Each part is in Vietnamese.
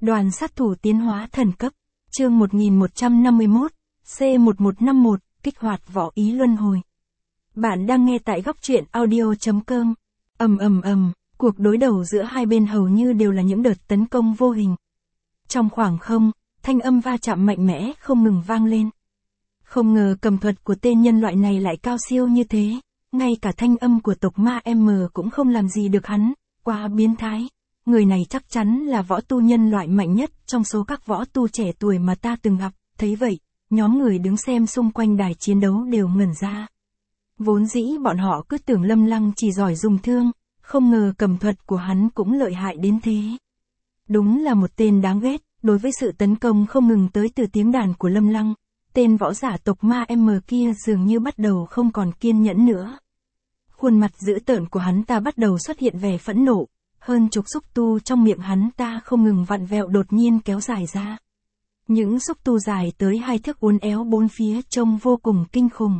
Đoàn sát thủ tiến hóa thần cấp, chương 1151, C1151, kích hoạt võ ý luân hồi. Bạn đang nghe tại góc truyện audio.com. Cuộc đối đầu giữa hai bên hầu như đều là những đợt tấn công vô hình. Trong khoảng không, thanh âm va chạm mạnh mẽ không ngừng vang lên. Không ngờ cầm thuật của tên nhân loại này lại cao siêu như thế, ngay cả thanh âm của tộc ma M cũng không làm gì được hắn, quá biến thái. Người này chắc chắn là võ tu nhân loại mạnh nhất trong số các võ tu trẻ tuổi mà ta từng gặp. Thấy vậy, nhóm người đứng xem xung quanh đài chiến đấu đều ngẩn ra. Vốn dĩ bọn họ cứ tưởng Lâm Lăng chỉ giỏi dùng thương, không ngờ cầm thuật của hắn cũng lợi hại đến thế. Đúng là một tên đáng ghét. Đối với sự tấn công không ngừng tới từ tiếng đàn của Lâm Lăng, tên võ giả tộc ma M kia dường như bắt đầu không còn kiên nhẫn nữa. Khuôn mặt dữ tợn của hắn ta bắt đầu xuất hiện vẻ phẫn nộ, hơn chục xúc tu trong miệng hắn ta không ngừng vặn vẹo đột nhiên kéo dài ra. Những xúc tu dài tới 2 thước uốn éo bốn phía trông vô cùng kinh khủng.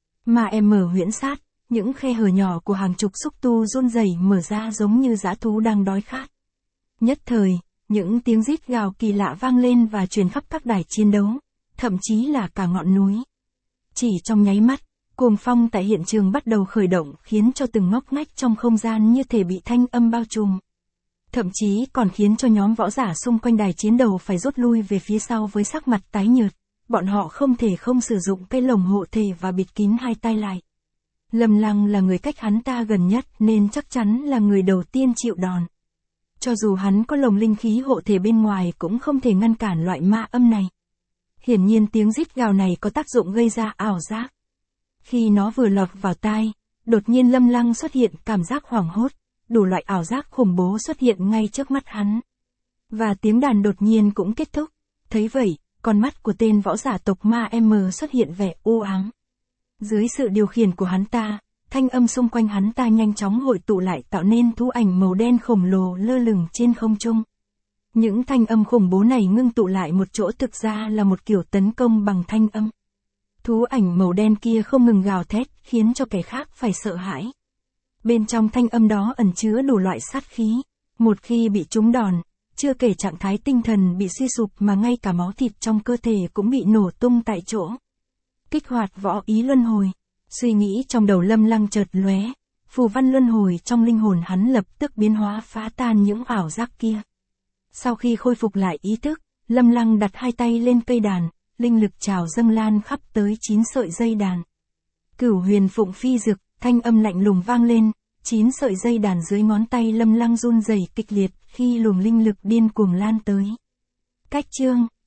Ma M huyễn sát, những khe hở nhỏ của hàng chục xúc tu run rẩy mở ra giống như dã thú đang đói khát. Nhất thời, những tiếng rít gào kỳ lạ vang lên và truyền khắp các đài chiến đấu, thậm chí là cả ngọn núi. Chỉ trong nháy mắt, cuồng phong tại hiện trường bắt đầu khởi động khiến cho từng ngóc ngách trong không gian như thể bị thanh âm bao trùm. Thậm chí còn khiến cho nhóm võ giả xung quanh đài chiến đấu phải rút lui về phía sau với sắc mặt tái nhợt. Bọn họ không thể không sử dụng cái lồng hộ thể và bịt kín hai tay lại. Lâm Lăng là người cách hắn ta gần nhất nên chắc chắn là người đầu tiên chịu đòn. Cho dù hắn có lồng linh khí hộ thể bên ngoài cũng không thể ngăn cản loại ma âm này. Hiển nhiên tiếng rít gào này có tác dụng gây ra ảo giác. Khi nó vừa lọt vào tai, đột nhiên Lâm Lăng xuất hiện cảm giác hoảng hốt, đủ loại ảo giác khủng bố xuất hiện ngay trước mắt hắn. Và tiếng đàn đột nhiên cũng kết thúc. Thấy vậy, con mắt của tên võ giả tộc ma M xuất hiện vẻ u ám. Dưới sự điều khiển của hắn ta, thanh âm xung quanh hắn ta nhanh chóng hội tụ lại tạo nên thú ảnh màu đen khổng lồ lơ lửng trên không trung. Những thanh âm khủng bố này ngưng tụ lại một chỗ thực ra là một kiểu tấn công bằng thanh âm. Thú ảnh màu đen kia không ngừng gào thét khiến cho kẻ khác phải sợ hãi. Bên trong thanh âm đó ẩn chứa đủ loại sát khí. Một khi bị trúng đòn, chưa kể trạng thái tinh thần bị suy sụp mà ngay cả máu thịt trong cơ thể cũng bị nổ tung tại chỗ. Kích hoạt võ ý luân hồi. Suy nghĩ trong đầu Lâm Lăng chợt lóe, phù văn luân hồi trong linh hồn hắn lập tức biến hóa phá tan những ảo giác kia. Sau khi khôi phục lại ý thức, Lâm Lăng đặt hai tay lên cây đàn, linh lực trào dâng lan khắp tới 9 sợi dây đàn. Cửu huyền phụng phi dực, thanh âm lạnh lùng vang lên, 9 sợi dây đàn dưới ngón tay Lâm Lăng run rẩy kịch liệt khi luồng linh lực điên cuồng lan tới. Cách chương